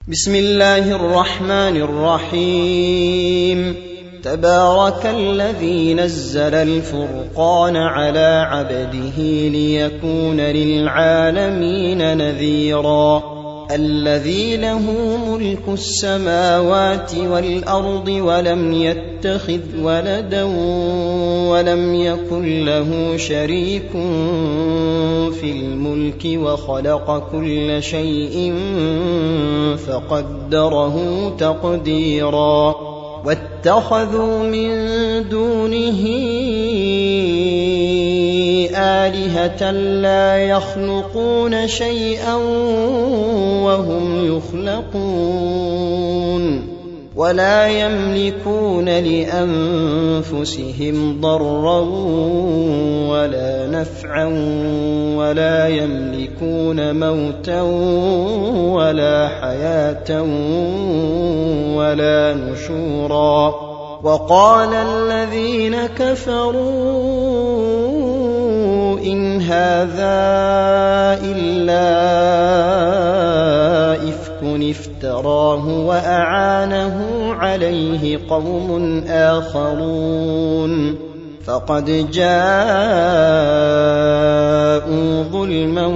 بسم الله الرحمن الرحيم. تبارك الذي نزل الفرقان على عبده ليكون للعالمين نذيرا. الذي له ملك السماوات والأرض ولم يتخذ ولدا ولم يكن له شريك في الملك وخلق كل شيء فقدره تقديرا. واتخذوا من دونه آلهة لا يخلقون شيئا وهم يخلقون ولا يملكون لأنفسهم ضرا ولا نفعا ولا يملكون موتا ولا حياة ولا نشورا. وقال الذين كفروا إن هذا إلا إفك افتراه وأعانه عليه قوم آخرون فقد جاءوا ظلما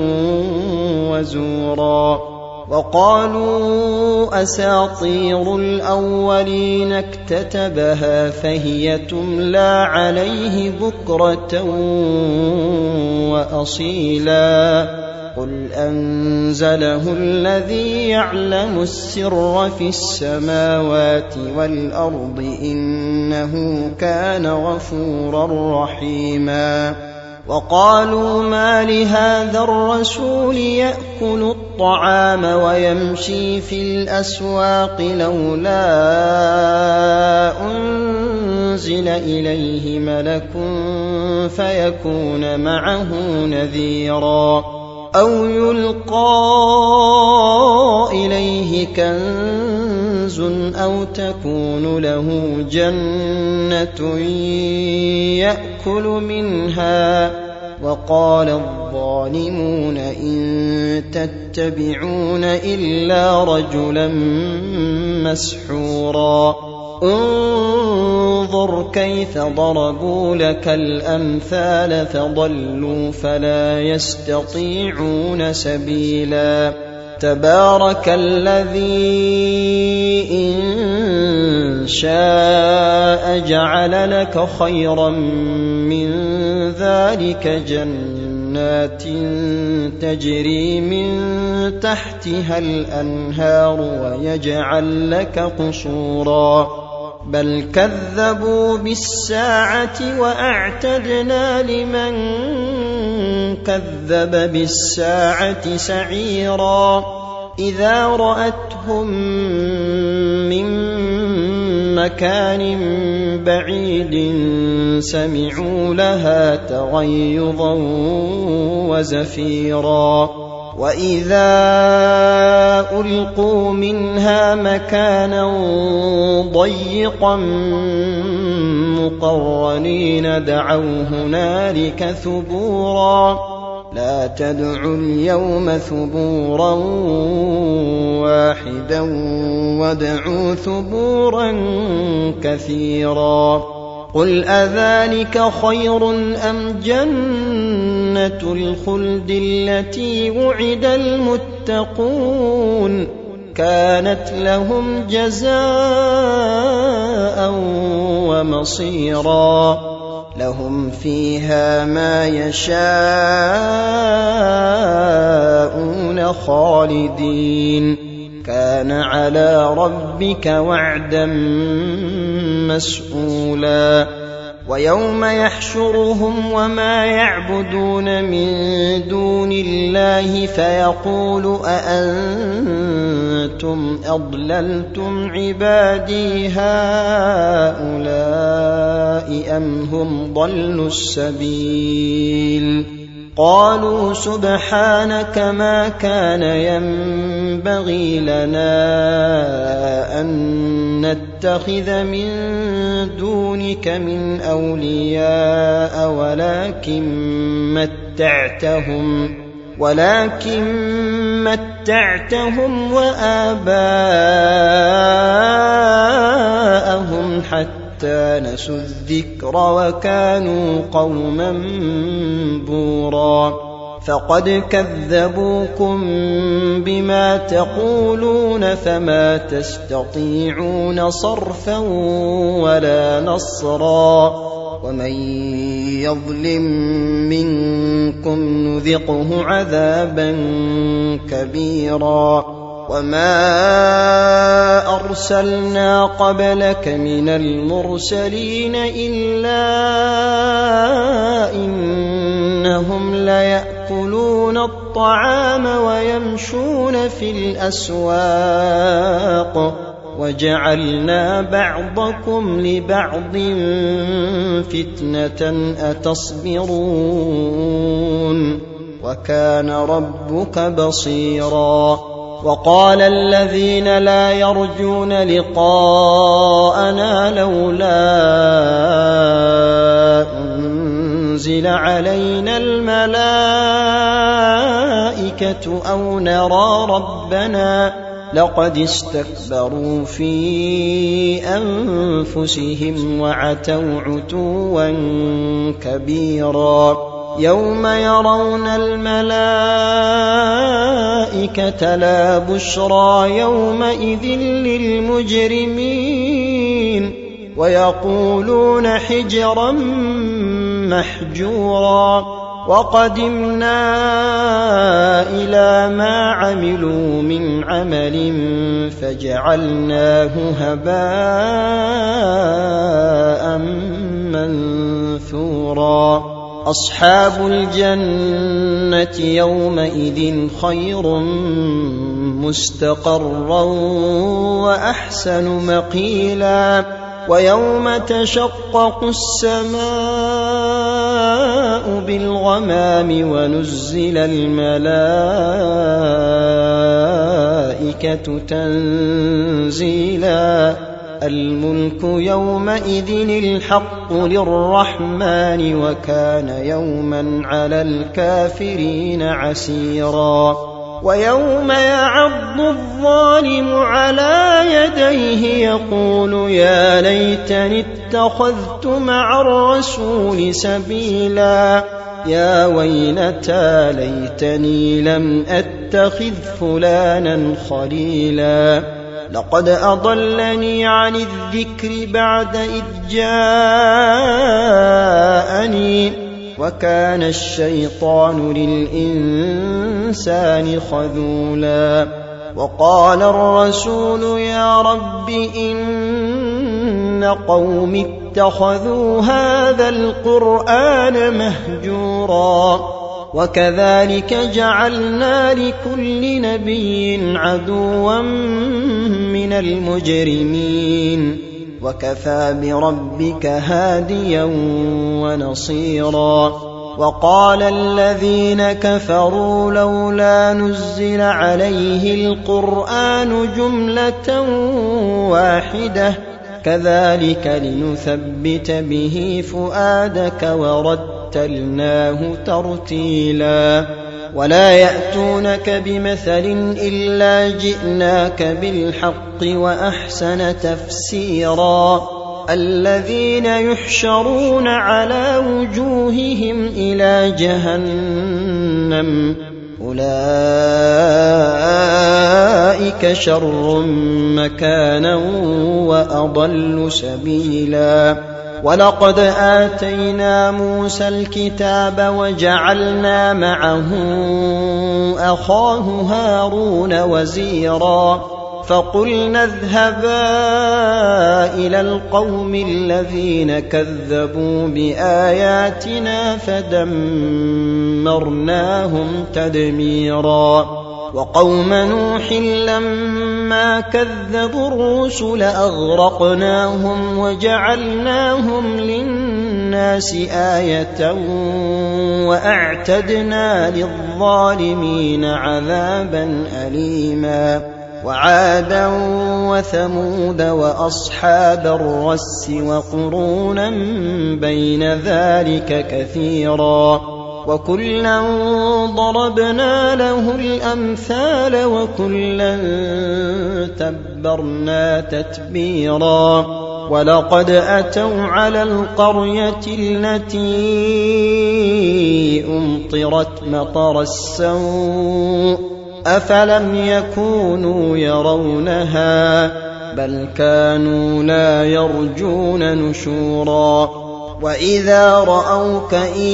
وزورا. وقالوا أساطير الأولين اكتتبها فهي تملى عليه بكرة وأصيلا. قل أنزله الذي يعلم السر في السماوات والأرض إنه كان غفورا رحيما. وقالوا ما لهذا الرسول يأكل الطعام ويمشي في الأسواق لولا أنزل إليه ملك فيكون معه نذيرا أو يلقى إليه كنز أو تكون له جنة يأكل منها. وقال الظالمون إن تتبعون إلا رجلا مسحورا. انظر كيف ضربوا لك الأمثال فضلوا فلا يستطيعون سبيلا. تبارك الذي إن شاء جعل لك خيرا من ذلك جنات تجري من تحتها الأنهار ويجعل لك قصورا. بل كذبوا بالساعة وأعتدنا لمن كذب بالساعة سعيرا. إذا رأتهم من مكان بعيد سمعوا لها تغيظا وزفيرا. وإذا ألقوا منها مكانا ضيقا مقرنين دعوا هنالك ثبورا. لا تدعوا اليوم ثبورا واحدا وادعوا ثبورا كثيرا. قل أذلك خير أم جنة الخلد التي وعد المتقون كانت لهم جزاء ومصيرا. لهم فيها ما يشاءون خالدين كان على ربك وعدا مسئولا. ويوم يحشرهم وما يعبدون من دون الله فيقول أأنتم أضللتم عبادي هؤلاء أم هم ضلوا السبيل. قالوا سبحانك ما كان ينبغي لنا أن نتخذ من دونك من أولياء ولكن ولكن متعتهم وآباءهم حتى نسوا الذكر وكانوا قوما بورا فقد كذبوكم بما تقولون فما تستطيعون صرفا ولا نصرا ومن يظلم منكم نذقه عذابا كبيرا وما أرسلنا قبلك من المرسلين إلا إنهم ليأكلون الطعام ويمشون في الأسواق وجعلنا بعضكم لبعض فتنة أتصبرون وكان ربك بصيرا وقال الذين لا يرجون لقاءنا لولا أنزل علينا الملائكة أو نرى ربنا لقد استكبروا في أنفسهم وعتوا عتوا كبيرا يوم يرون الملائكة لا بشرى يومئذ للمجرمين ويقولون حجرا محجورا وقدمنا إلى ما عملوا من عمل فجعلناه هباء منثورا أصحاب الجنة يومئذ خير مستقرا وأحسن مقيلا ويوم تشقق السماء بالغمام ونزل الملائكة تنزيلا الملك يومئذ الحق للرحمن وكان يوما على الكافرين عسيرا ويوم يعض الظالم على يديه يقول يا ليتني اتخذت مع الرسول سبيلا يا ويلتى ليتني لم أتخذ فلانا خليلا لقد أضلني عن الذكر بعد إذ جاءني وكان الشيطان للإنسان خذولا وقال الرسول يا رب إن قوم اتخذوا هذا القرآن مهجورا وكذلك جعلنا لكل نبي عدوا من المجرمين وكفى بربك هاديا ونصيرا وقال الذين كفروا لولا نزل عليه القرآن جملة واحدة كذلك لنثبت به فؤادك ورتلناه ترتيلا ولا يأتونك بمثل إلا جئناك بالحق وأحسن تفسيرا الذين يحشرون على وجوههم إلى جهنم أولئك شر مكانا وأضل سبيلا ولقد آتينا موسى الكتاب وجعلنا معه أخاه هارون وزيرا فقلنا اذهبا إلى القوم الذين كذبوا بآياتنا فدمرناهم تدميرا وقوم نوح لما كذبوا الرسل أغرقناهم وجعلناهم للناس آية وأعتدنا للظالمين عذابا أليما وعادا وثمود وأصحاب الرس وقرونا بين ذلك كثيرا وكلا ضربنا له الأمثال وكلا تبرنا تتبيرا ولقد أتوا على القرية التي أمطرت مطر السوء أفلم يكونوا يرونها بل كانوا لا يرجون نشورا وإذا رأوك إن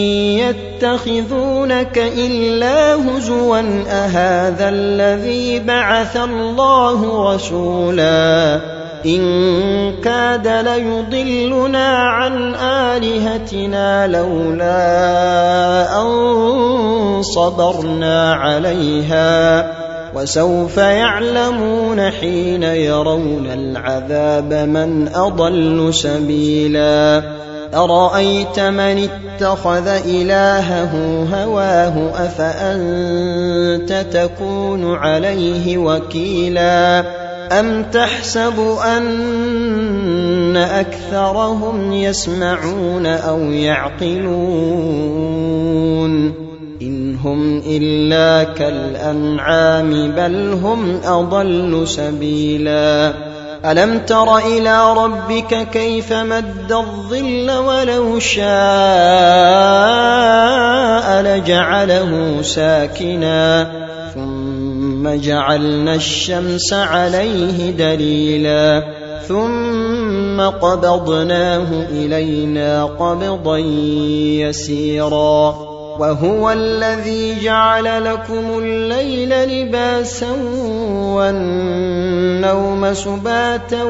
يتخذونك إلا هزوا أهذا الذي بعث الله رسولا إن كاد ليضلنا عن آلهتنا لولا أن صبرنا عليها وسوف يعلمون حين يرون العذاب من أضل سبيلا أرأيت من اتخذ إلهه هواه أفأنت تكون عليه وكيلا أم تحسب أن أكثرهم يسمعون أو يعقلون إن هم إلا كالأنعام بل هم أضل سبيلا ألم تر إلى ربك كيف مد الظل ولو شاء لجعله ساكنا ثم جعلنا الشمس عليه دليلا ثم قبضناه إلينا قبضا يسيرا وهو الذي جعل لكم الليل لباسا والنوم سباتا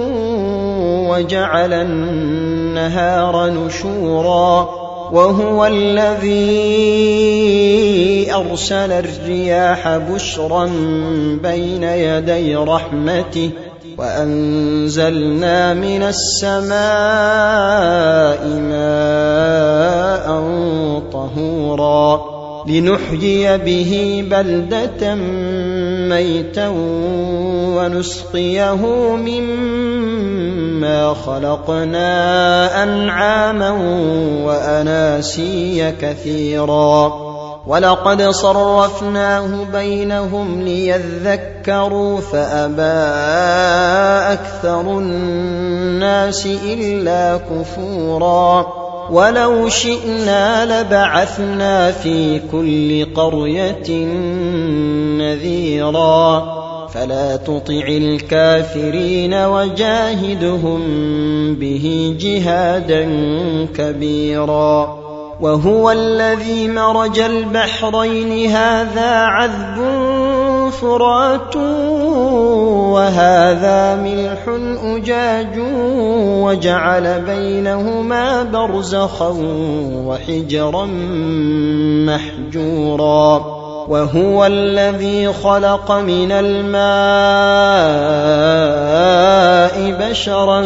وجعل النهار نشورا وهو الذي أرسل الرياح بشرا بين يدي رحمته وأنزلنا من السماء ماء طهورا لنحيي به بلدة ميتا ونسقيه مما خلقنا أنعاما وأناسيا كثيرا ولقد صرفناه بينهم ليذكروا فأبى أكثر الناس إلا كفورا ولو شئنا لبعثنا في كل قرية نذيرا فلا تطع الكافرين وجاهدهم به جهادا كبيرا وهو الذي مرج البحرين هذا عذب فرات وهذا ملح أجاج وجعل بينهما برزخا وحجرا محجورا وهو الذي خلق من الماء بشرا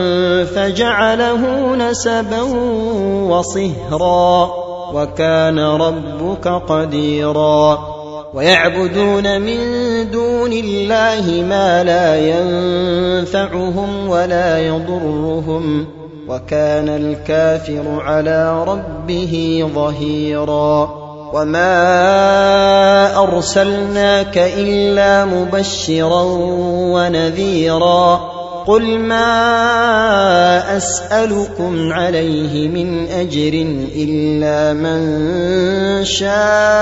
فجعله نسبا وصهرا وكان ربك قديرا ويعبدون من دون الله ما لا ينفعهم ولا يضرهم وكان الكافر على ربه ظهيرا وما أرسلناك إلا مبشرا ونذيرا قل ما أسألكم عليه من أجر إلا من شاء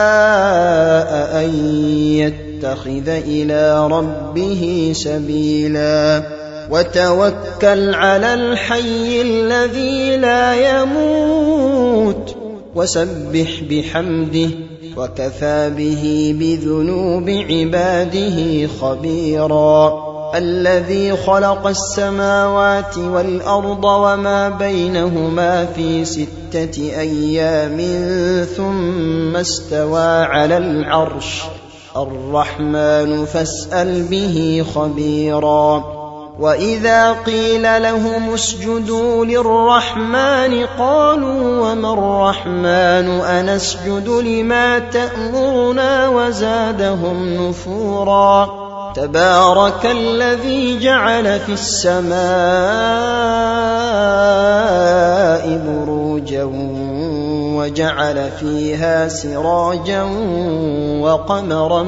أن يتخذ إلى ربه سبيلا وتوكل على الحي الذي لا يموت وسبح بحمده وكفى به بذنوب عباده خبيرا الذي خلق السماوات والأرض وما بينهما في 6 أيام ثم استوى على العرش الرحمن فاسأل به خبيرا وإذا قيل لهم اسجدوا للرحمن قالوا وما الرحمن أنسجد لما تأمرنا وزادهم نفورا تبارك الذي جعل في السماء بروجا وجعل فيها سراجا وقمرا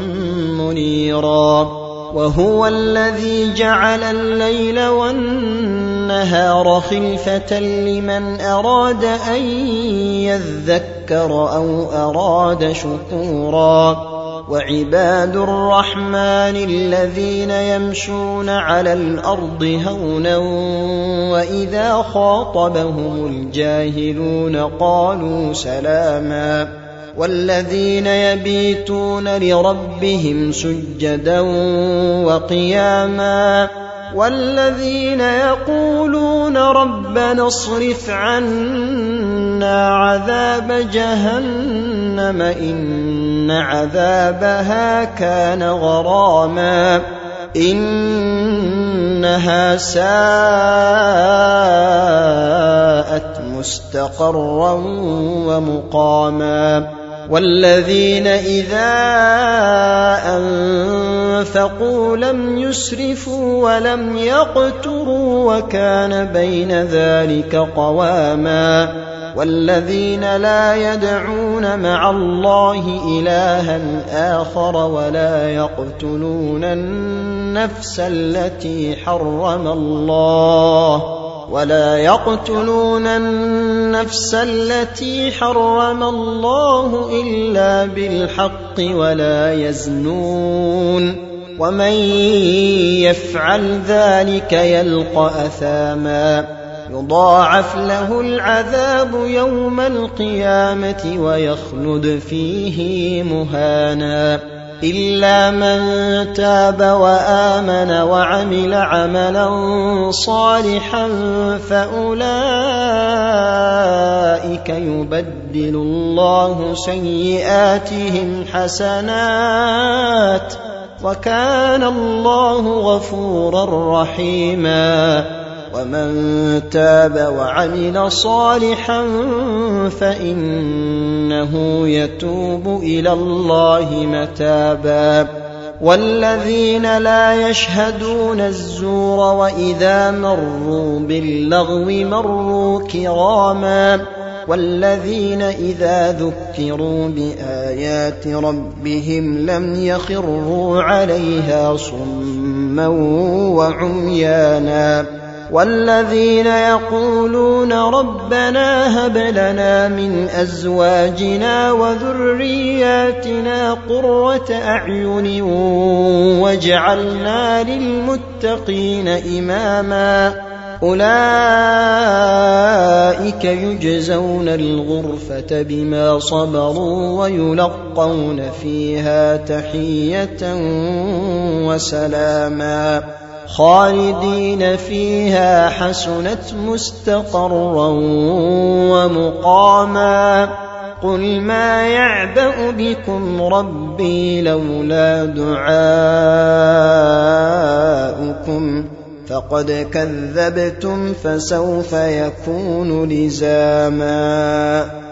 منيرا وهو الذي جعل الليل والنهار خلفة لمن أراد أن يذكر أو أراد شكورا وعباد الرحمن الذين يمشون على الأرض هونا وإذا خاطبهم الجاهلون قالوا سلاما والذين يبيتون لربهم سجدا وقياما والذين يقولون ربنا اصرف عنا عذاب جهنم إن عذابها كان غراما إنها ساءت مستقرا ومقاما والذين إذا أنفقوا لم يسرفوا ولم يقتروا وكان بين ذلك قواما والذين لا يدعون مع الله إلها آخر ولا يقتلون النفس التي حرم الله إلا بالحق ولا يزنون ومن يفعل ذلك يلقى أثاما يضاعف له العذاب يوم القيامة ويخلد فيه مهانا إلا من تاب وآمن وعمل عملا صالحا فأولئك يبدل الله سيئاتهم حسنات وكان الله غفورا رحيما ومن تاب وعمل صالحا فإنه يتوب إلى الله متابا والذين لا يشهدون الزور وإذا مروا باللغو مروا كراما والذين إذا ذكروا بآيات ربهم لم يخروا عليها صما وعميانا والذين يقولون ربنا هب لنا من أزواجنا وذرياتنا قرة أعين واجعلنا للمتقين إماما أولئك يجزون الغرفة بما صبروا ويلقون فيها تحية وسلاما خالدين فيها حسنت مستقرا ومقاما قل ما يعبأ بكم ربي لولا دعاؤكم فقد كذبتم فسوف يكون لزاما